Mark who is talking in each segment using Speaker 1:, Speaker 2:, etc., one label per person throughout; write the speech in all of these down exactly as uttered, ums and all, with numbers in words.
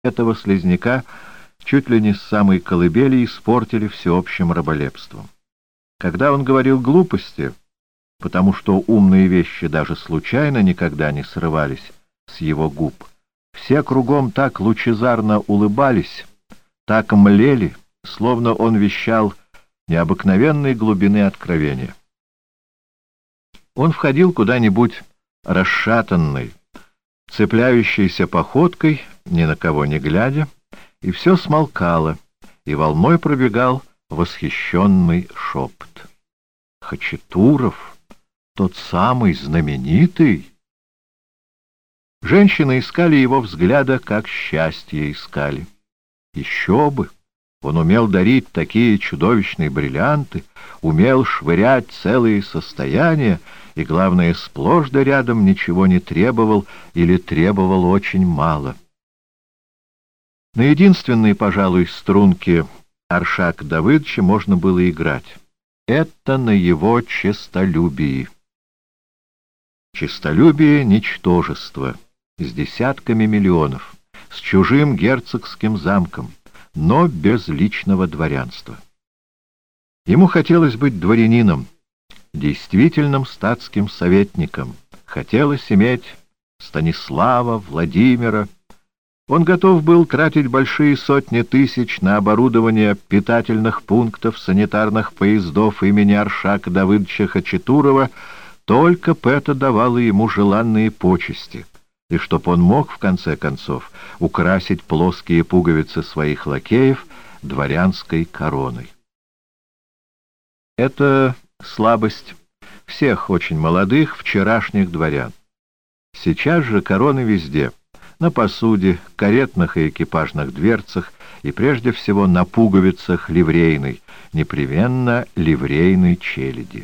Speaker 1: этого слизняка чуть ли не с самой колыбели испортили всеобщим раболепством. Когда он говорил глупости, потому что умные вещи даже случайно никогда не срывались с его губ, все кругом так лучезарно улыбались, так млели, словно он вещал необыкновенной глубины откровения. Он входил куда-нибудь расшатанный, цепляющейся походкой, ни на кого не глядя, и все смолкало, и волной пробегал восхищенный шепот. Хачатуров, тот самый знаменитый. Женщины искали его взгляда, как счастье искали. Еще бы! Он умел дарить такие чудовищные бриллианты, умел швырять целые состояния, и, главное, сплошь да рядом ничего не требовал или требовал очень мало. На единственной, пожалуй, струнке Аршака Давыдовича можно было играть. Это на его честолюбии. Честолюбие — ничтожество, с десятками миллионов, с чужим герцогским замком, но без личного дворянства. Ему хотелось быть дворянином, действительным статским советником, хотелось иметь Станислава, Владимира. Он готов был тратить большие сотни тысяч на оборудование питательных пунктов, санитарных поездов имени Аршака Давыдовича Хачатурова, только б это давало ему желанные почести, и чтоб он мог, в конце концов, украсить плоские пуговицы своих лакеев дворянской короной. Это слабость всех очень молодых вчерашних дворян. Сейчас же короны везде — на посуде, каретных и экипажных дверцах и прежде всего на пуговицах ливрейной, непременно ливрейной челяди.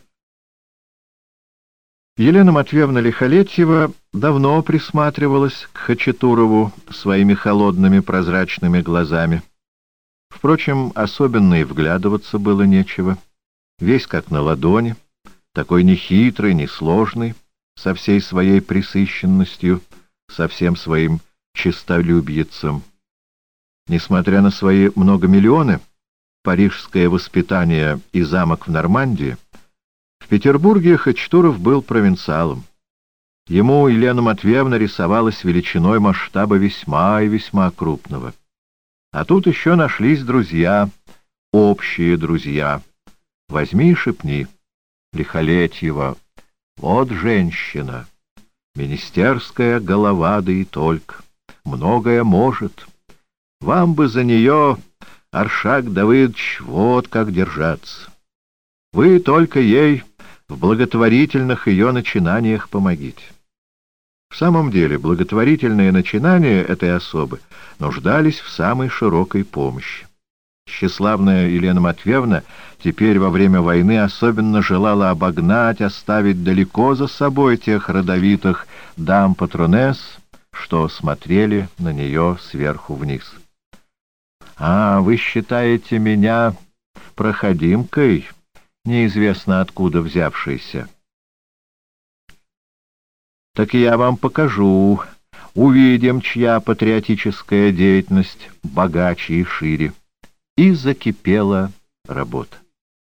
Speaker 1: Елена Матвеевна Лихолетьева давно присматривалась к Хачатурову своими холодными прозрачными глазами. Впрочем, особенно и вглядываться было нечего. Весь как на ладони, такой нехитрый, несложный, со всей своей пресыщенностью, со всем своим честолюбьицем. Несмотря на свои многомиллионы, парижское воспитание и замок в Нормандии, в Петербурге Хачатуров был провинциалом. Ему Елена Матвеевна рисовалась величиной масштаба весьма и весьма крупного. А тут еще нашлись друзья, общие друзья. Возьми и шепни: Лихолетьева, вот женщина, министерская голова, да и только, многое может. Вам бы за нее, Аршак Давыдович, вот как держаться. Вы только ей в благотворительных ее начинаниях помогите. В самом деле, благотворительные начинания этой особы нуждались в самой широкой помощи. Тщеславная Елена Матвеевна теперь во время войны особенно желала обогнать, оставить далеко за собой тех родовитых дам-патронесс, что смотрели на нее сверху вниз. «А, вы считаете меня проходимкой, неизвестно откуда взявшейся? Так я вам покажу, увидим, чья патриотическая деятельность богаче и шире». И закипела работа.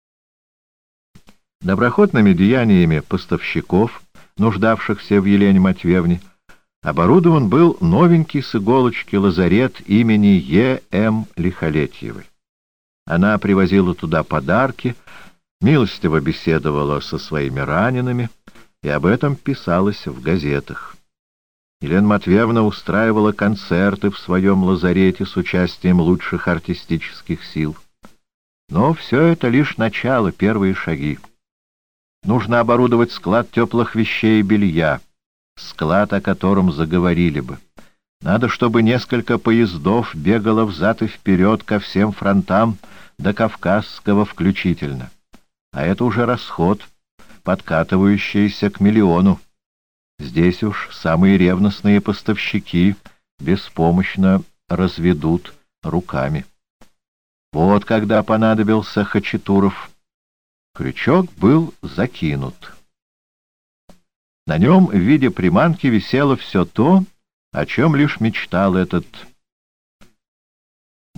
Speaker 1: Доброхотными деяниями поставщиков, нуждавшихся в Елене Матвеевне, оборудован был новенький с иголочки лазарет имени Е М Лихолетьевой. Она привозила туда подарки, милостиво беседовала со своими ранеными, и об этом писалось в газетах. Елена Матвеевна устраивала концерты в своем лазарете с участием лучших артистических сил. Но все это лишь начало, первые шаги. Нужно оборудовать склад теплых вещей и белья, склад, о котором заговорили бы. Надо, чтобы несколько поездов бегало взад и вперед ко всем фронтам, до Кавказского включительно. А это уже расход, подкатывающийся к миллиону. Здесь уж самые ревностные поставщики беспомощно разведут руками. Вот когда понадобился Хачатуров. Крючок был закинут. На нем в виде приманки висело все то, о чем лишь мечтал этот